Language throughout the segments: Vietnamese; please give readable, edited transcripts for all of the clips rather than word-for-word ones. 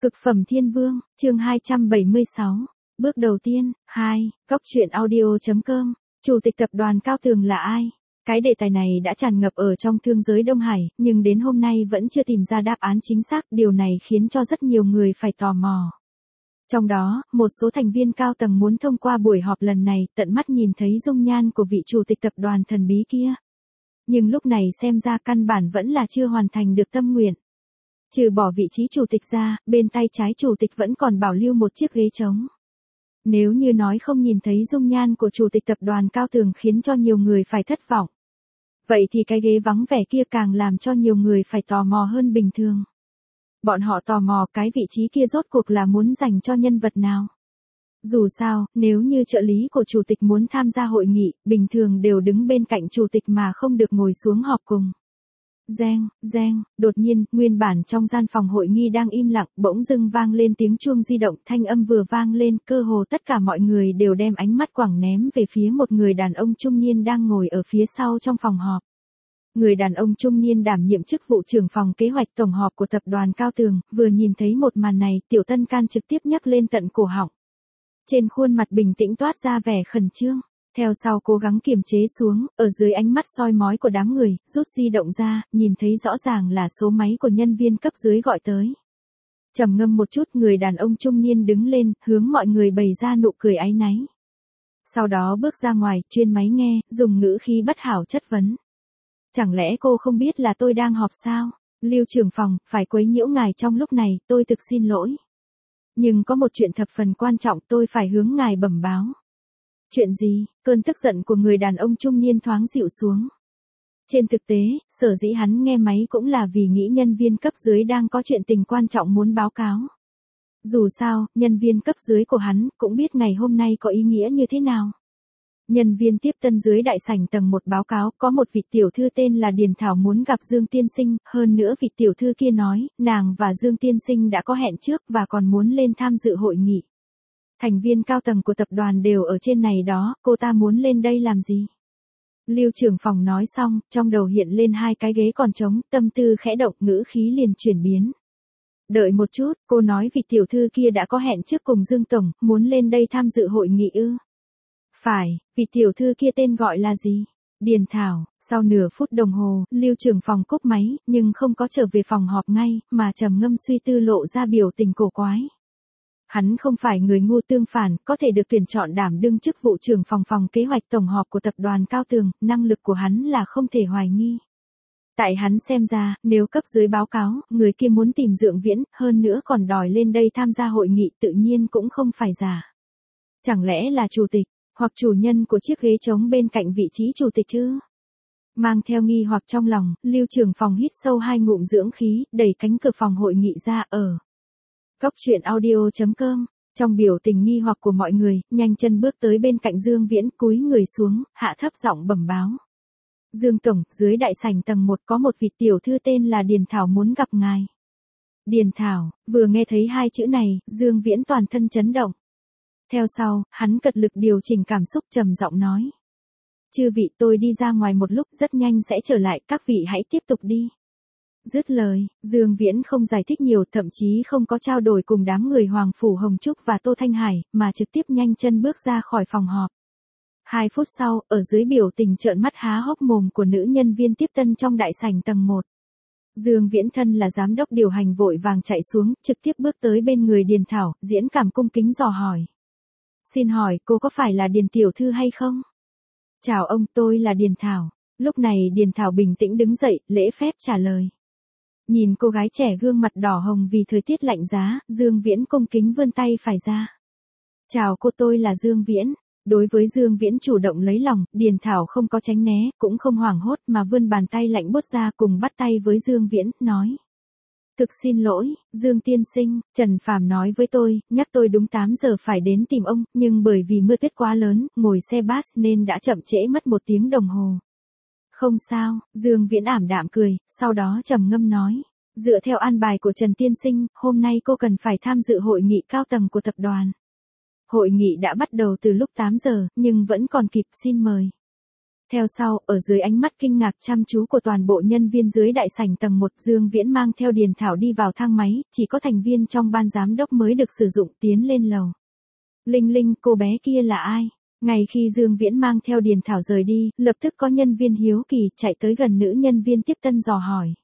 Cực phẩm thiên vương, chương 276. Bước đầu tiên, 2, Cóc truyện audio.com. Chủ tịch tập đoàn Cao Tường là ai? Cái đề tài này đã tràn ngập ở trong thương giới Đông Hải, nhưng đến hôm nay vẫn chưa tìm ra đáp án chính xác, điều này khiến cho rất nhiều người phải tò mò. Trong đó, một số thành viên cao tầng muốn thông qua buổi họp lần này tận mắt nhìn thấy dung nhan của vị chủ tịch tập đoàn thần bí kia. Nhưng lúc này xem ra căn bản vẫn là chưa hoàn thành được tâm nguyện. Trừ bỏ vị trí chủ tịch ra, bên tay trái chủ tịch vẫn còn bảo lưu một chiếc ghế trống. Nếu như nói không nhìn thấy dung nhan của chủ tịch tập đoàn Cao Tường khiến cho nhiều người phải thất vọng. Vậy thì cái ghế vắng vẻ kia càng làm cho nhiều người phải tò mò hơn bình thường. Bọn họ tò mò cái vị trí kia rốt cuộc là muốn dành cho nhân vật nào. Dù sao, nếu như trợ lý của chủ tịch muốn tham gia hội nghị, bình thường đều đứng bên cạnh chủ tịch mà không được ngồi xuống họp cùng. Reng, đột nhiên, nguyên bản trong gian phòng hội nghị đang im lặng, bỗng dưng vang lên tiếng chuông di động, thanh âm vừa vang lên, cơ hồ tất cả mọi người đều đem ánh mắt quẳng ném về phía một người đàn ông trung niên đang ngồi ở phía sau trong phòng họp. Người đàn ông trung niên đảm nhiệm chức vụ trưởng phòng kế hoạch tổng họp của tập đoàn Cao Tường, vừa nhìn thấy một màn này, Tiểu Tân Can trực tiếp nhắc lên tận cổ họng. Trên khuôn mặt bình tĩnh toát ra vẻ khẩn trương. Theo sau cố gắng kiềm chế xuống, ở dưới ánh mắt soi mói của đám người, rút di động ra, nhìn thấy rõ ràng là số máy của nhân viên cấp dưới gọi tới. Trầm ngâm một chút, người đàn ông trung niên đứng lên, hướng mọi người bày ra nụ cười áy náy. Sau đó bước ra ngoài, chuyên máy nghe, dùng ngữ khí bất hảo chất vấn. Chẳng lẽ cô không biết là tôi đang họp sao? Lưu trưởng phòng, phải quấy nhiễu ngài trong lúc này, tôi thực xin lỗi. Nhưng có một chuyện thập phần quan trọng tôi phải hướng ngài bẩm báo. Chuyện gì? Cơn tức giận của người đàn ông trung niên thoáng dịu xuống. Trên thực tế, sở dĩ hắn nghe máy cũng là vì nghĩ nhân viên cấp dưới đang có chuyện tình quan trọng muốn báo cáo. Dù sao, nhân viên cấp dưới của hắn cũng biết ngày hôm nay có ý nghĩa như thế nào. Nhân viên tiếp tân dưới đại sảnh tầng 1 báo cáo có một vị tiểu thư tên là Điền Thảo muốn gặp Dương Tiên Sinh, hơn nữa vị tiểu thư kia nói, nàng và Dương Tiên Sinh đã có hẹn trước và còn muốn lên tham dự hội nghị. Thành viên cao tầng của tập đoàn đều ở trên này đó, cô ta muốn lên đây làm gì? Lưu trưởng phòng nói xong, trong đầu hiện lên hai cái ghế còn trống, tâm tư khẽ động, ngữ khí liền chuyển biến. Đợi một chút, cô nói vị tiểu thư kia đã có hẹn trước cùng Dương Tổng, muốn lên đây tham dự hội nghị ư? Phải, vị tiểu thư kia tên gọi là gì? Điền Thảo. Sau nửa phút đồng hồ, Lưu trưởng phòng cúp máy, nhưng không có trở về phòng họp ngay, mà trầm ngâm suy tư lộ ra biểu tình cổ quái. Hắn không phải người ngu tương phản, có thể được tuyển chọn đảm đương chức vụ trưởng phòng kế hoạch tổng họp của tập đoàn Cao Tường, năng lực của hắn là không thể hoài nghi. Tại hắn xem ra, nếu cấp dưới báo cáo, người kia muốn tìm Dượng Viễn, hơn nữa còn đòi lên đây tham gia hội nghị tự nhiên cũng không phải giả. Chẳng lẽ là chủ tịch, hoặc chủ nhân của chiếc ghế trống bên cạnh vị trí chủ tịch chứ? Mang theo nghi hoặc trong lòng, Lưu trưởng phòng hít sâu 2 ngụm dưỡng khí, đẩy cánh cửa phòng hội nghị ra ở. Cóc truyện audio.com. Trong biểu tình nghi hoặc của mọi người, nhanh chân bước tới bên cạnh Dương Viễn, cúi người xuống, hạ thấp giọng bẩm báo. Dương Tổng, dưới đại sảnh tầng 1 có một vị tiểu thư tên là Điền Thảo muốn gặp ngài. Điền Thảo, vừa nghe thấy hai chữ này, Dương Viễn toàn thân chấn động. Theo sau, hắn cật lực điều chỉnh cảm xúc trầm giọng nói. Chư vị, tôi đi ra ngoài một lúc, rất nhanh sẽ trở lại, các vị hãy tiếp tục đi. Dứt lời, Dương Viễn không giải thích nhiều, thậm chí không có trao đổi cùng đám người Hoàng Phủ Hồng Trúc và Tô Thanh Hải, mà trực tiếp nhanh chân bước ra khỏi phòng họp. 2 phút sau, ở dưới biểu tình trợn mắt há hốc mồm của nữ nhân viên tiếp tân trong đại sảnh tầng 1. Dương Viễn thân là giám đốc điều hành vội vàng chạy xuống, trực tiếp bước tới bên người Điền Thảo, diễn cảm cung kính dò hỏi. Xin hỏi, cô có phải là Điền tiểu thư hay không? Chào ông, tôi là Điền Thảo. Lúc này Điền Thảo bình tĩnh đứng dậy, lễ phép trả lời. Nhìn cô gái trẻ gương mặt đỏ hồng vì thời tiết lạnh giá, Dương Viễn cung kính vươn tay phải ra. Chào cô, tôi là Dương Viễn. Đối với Dương Viễn chủ động lấy lòng, Điền Thảo không có tránh né, cũng không hoảng hốt mà vươn bàn tay lạnh buốt ra cùng bắt tay với Dương Viễn, nói. Thực xin lỗi, Dương tiên sinh, Trần Phàm nói với tôi, nhắc tôi đúng 8 giờ phải đến tìm ông, nhưng bởi vì mưa tuyết quá lớn, ngồi xe bus nên đã chậm trễ mất 1 tiếng đồng hồ. Không sao, Dương Viễn ảm đạm cười, sau đó trầm ngâm nói. Dựa theo an bài của Trần tiên sinh, hôm nay cô cần phải tham dự hội nghị cao tầng của tập đoàn. Hội nghị đã bắt đầu từ lúc 8 giờ, nhưng vẫn còn kịp, xin mời. Theo sau, ở dưới ánh mắt kinh ngạc chăm chú của toàn bộ nhân viên dưới đại sảnh tầng 1, Dương Viễn mang theo Điền Thảo đi vào thang máy, chỉ có thành viên trong ban giám đốc mới được sử dụng tiến lên lầu. Linh Linh, cô bé kia là ai? Ngay khi Dương Viễn mang theo Điền Thảo rời đi, lập tức có nhân viên hiếu kỳ chạy tới gần nữ nhân viên tiếp tân dò hỏi.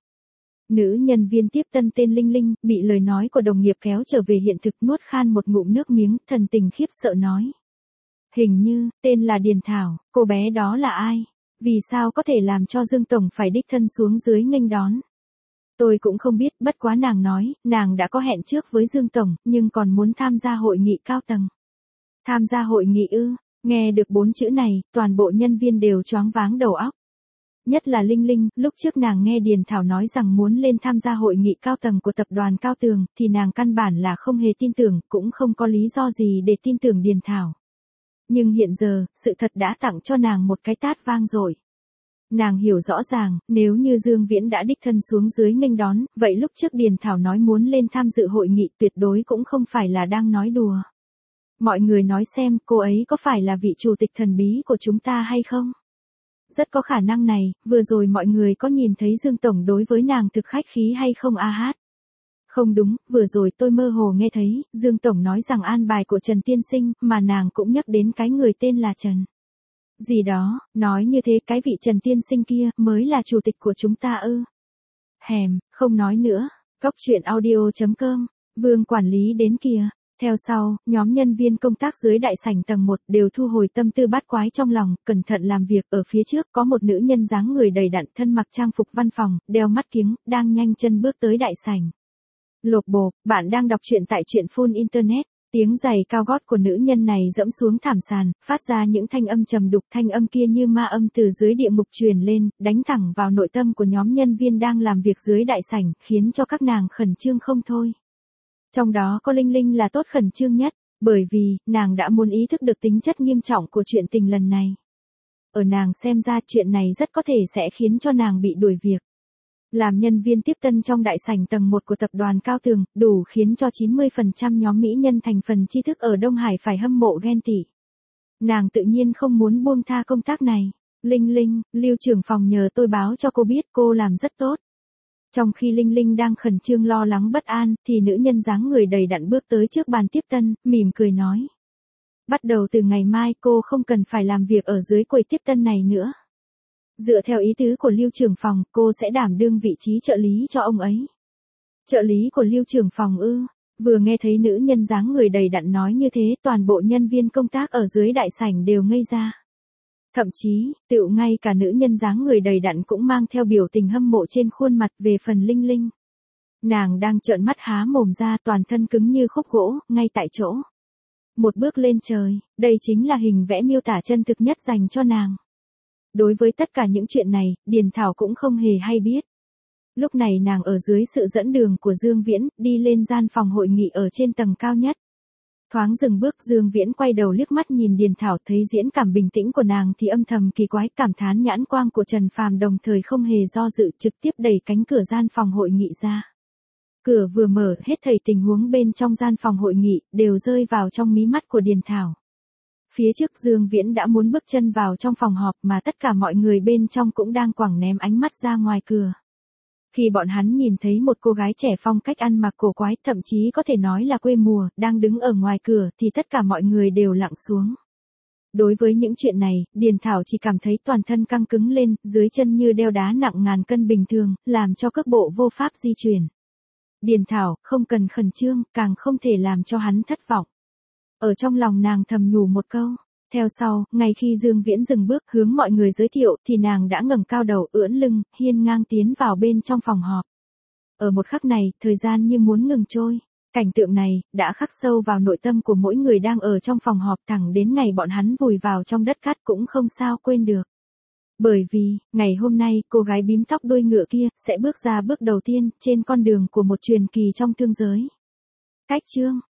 Nữ nhân viên tiếp tân tên Linh Linh, bị lời nói của đồng nghiệp kéo trở về hiện thực, nuốt khan một ngụm nước miếng, thần tình khiếp sợ nói. Hình như, tên là Điền Thảo, cô bé đó là ai? Vì sao có thể làm cho Dương Tổng phải đích thân xuống dưới nghênh đón? Tôi cũng không biết, bất quá nàng nói, nàng đã có hẹn trước với Dương Tổng, nhưng còn muốn tham gia hội nghị cao tầng. Tham gia hội nghị ư? Nghe được 4 chữ này, toàn bộ nhân viên đều choáng váng đầu óc. Nhất là Linh Linh, lúc trước nàng nghe Điền Thảo nói rằng muốn lên tham gia hội nghị cao tầng của tập đoàn Cao Tường, thì nàng căn bản là không hề tin tưởng, cũng không có lý do gì để tin tưởng Điền Thảo. Nhưng hiện giờ, sự thật đã tặng cho nàng một cái tát vang dội. Nàng hiểu rõ ràng, nếu như Dương Viễn đã đích thân xuống dưới nghênh đón, vậy lúc trước Điền Thảo nói muốn lên tham dự hội nghị tuyệt đối cũng không phải là đang nói đùa. Mọi người nói xem, cô ấy có phải là vị chủ tịch thần bí của chúng ta hay không? Rất có khả năng này, vừa rồi mọi người có nhìn thấy Dương Tổng đối với nàng thực khách khí hay không a hát? Không đúng, vừa rồi tôi mơ hồ nghe thấy, Dương Tổng nói rằng an bài của Trần Tiên Sinh, mà nàng cũng nhắc đến cái người tên là Trần. Gì đó, nói như thế cái vị Trần Tiên Sinh kia, mới là chủ tịch của chúng ta ư? Hèm, không nói nữa, Cóc truyện audio.com, Vương quản lý đến kìa. Theo sau, nhóm nhân viên công tác dưới đại sảnh tầng 1 đều thu hồi tâm tư bát quái trong lòng, cẩn thận làm việc. Ở phía trước có một nữ nhân dáng người đầy đặn, thân mặc trang phục văn phòng, đeo mắt kiếng, đang nhanh chân bước tới đại sảnh. Lộp bộp, bạn đang đọc truyện tại truyện Full Internet. Tiếng giày cao gót của nữ nhân này dẫm xuống thảm sàn, phát ra những thanh âm trầm đục, thanh âm kia như ma âm từ dưới địa ngục truyền lên, đánh thẳng vào nội tâm của nhóm nhân viên đang làm việc dưới đại sảnh, khiến cho các nàng khẩn trương không thôi. Trong đó có Linh Linh là tốt khẩn trương nhất, bởi vì, nàng đã muốn ý thức được tính chất nghiêm trọng của chuyện tình lần này. Ở nàng xem ra chuyện này rất có thể sẽ khiến cho nàng bị đuổi việc. Làm nhân viên tiếp tân trong đại sảnh tầng 1 của tập đoàn Cao Tường, đủ khiến cho 90% nhóm mỹ nhân thành phần tri thức ở Đông Hải phải hâm mộ ghen tị. Nàng tự nhiên không muốn buông tha công tác này. Linh Linh, Lưu trưởng phòng nhờ tôi báo cho cô biết cô làm rất tốt. Trong khi Linh Linh đang khẩn trương lo lắng bất an, thì nữ nhân dáng người đầy đặn bước tới trước bàn tiếp tân, mỉm cười nói. Bắt đầu từ ngày mai cô không cần phải làm việc ở dưới quầy tiếp tân này nữa. Dựa theo ý tứ của Lưu trưởng phòng, cô sẽ đảm đương vị trí trợ lý cho ông ấy. Trợ lý của Lưu trưởng phòng ư? Vừa nghe thấy nữ nhân dáng người đầy đặn nói như thế, toàn bộ nhân viên công tác ở dưới đại sảnh đều ngây ra. Thậm chí, tựu ngay cả nữ nhân dáng người đầy đặn cũng mang theo biểu tình hâm mộ trên khuôn mặt. Về phần Linh Linh, nàng đang trợn mắt há mồm ra, toàn thân cứng như khúc gỗ, ngay tại chỗ. Một bước lên trời, đây chính là hình vẽ miêu tả chân thực nhất dành cho nàng. Đối với tất cả những chuyện này, Điền Thảo cũng không hề hay biết. Lúc này nàng ở dưới sự dẫn đường của Dương Viễn, đi lên gian phòng hội nghị ở trên tầng cao nhất. Thoáng dừng bước, Dương Viễn quay đầu liếc mắt nhìn Điền Thảo, thấy diễn cảm bình tĩnh của nàng thì âm thầm kỳ quái, cảm thán nhãn quang của Trần Phàm, đồng thời không hề do dự trực tiếp đẩy cánh cửa gian phòng hội nghị ra. Cửa vừa mở, hết thảy tình huống bên trong gian phòng hội nghị đều rơi vào trong mí mắt của Điền Thảo. Phía trước Dương Viễn đã muốn bước chân vào trong phòng họp, mà tất cả mọi người bên trong cũng đang quẳng ném ánh mắt ra ngoài cửa. Khi bọn hắn nhìn thấy một cô gái trẻ phong cách ăn mặc cổ quái, thậm chí có thể nói là quê mùa, đang đứng ở ngoài cửa, thì tất cả mọi người đều lặng xuống. Đối với những chuyện này, Điền Thảo chỉ cảm thấy toàn thân căng cứng lên, dưới chân như đeo đá nặng ngàn cân bình thường, làm cho cước bộ vô pháp di chuyển. Điền Thảo, không cần khẩn trương, càng không thể làm cho hắn thất vọng. Ở trong lòng nàng thầm nhủ một câu. Theo sau, ngay khi Dương Viễn dừng bước hướng mọi người giới thiệu, thì nàng đã ngẩng cao đầu, ưỡn lưng, hiên ngang tiến vào bên trong phòng họp. Ở một khắc này, thời gian như muốn ngừng trôi. Cảnh tượng này, đã khắc sâu vào nội tâm của mỗi người đang ở trong phòng họp, thẳng đến ngày bọn hắn vùi vào trong đất cát cũng không sao quên được. Bởi vì, ngày hôm nay, cô gái bím tóc đuôi ngựa kia, sẽ bước ra bước đầu tiên, trên con đường của một truyền kỳ trong thương giới. Cách chương